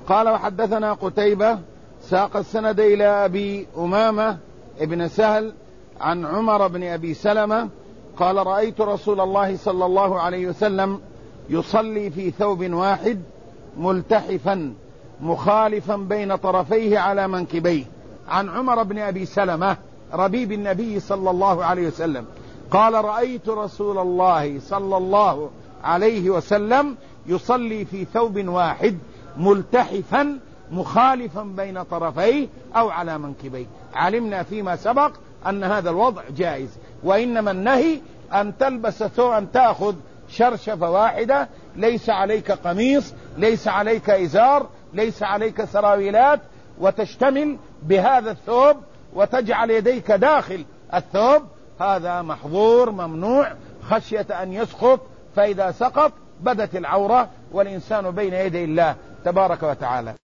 قال وحدثنا قتيبة ساق السند إلى أبي أمامة ابن سهل عن عمر بن أبي سلمة قال رأيت رسول الله صلى الله عليه وسلم يصلي في ثوب واحد ملتحفا مخالفا بين طرفيه على منكبيه. عن عمر بن أبي سلمة ربيب النبي صلى الله عليه وسلم قال رأيت رسول الله صلى الله عليه وسلم يصلي في ثوب واحد ملتحفا مخالفا بين طرفيه أو على منكبيه. علمنا فيما سبق أن هذا الوضع جائز، وإنما النهي أن تلبس ثوب، أن تأخذ شرشفة واحدة، ليس عليك قميص، ليس عليك إزار، ليس عليك سراويلات، وتشتمل بهذا الثوب وتجعل يديك داخل الثوب. هذا محظور ممنوع خشية أن يسقط، فإذا سقط بدت العورة والإنسان بين يدي الله تبارك وتعالى.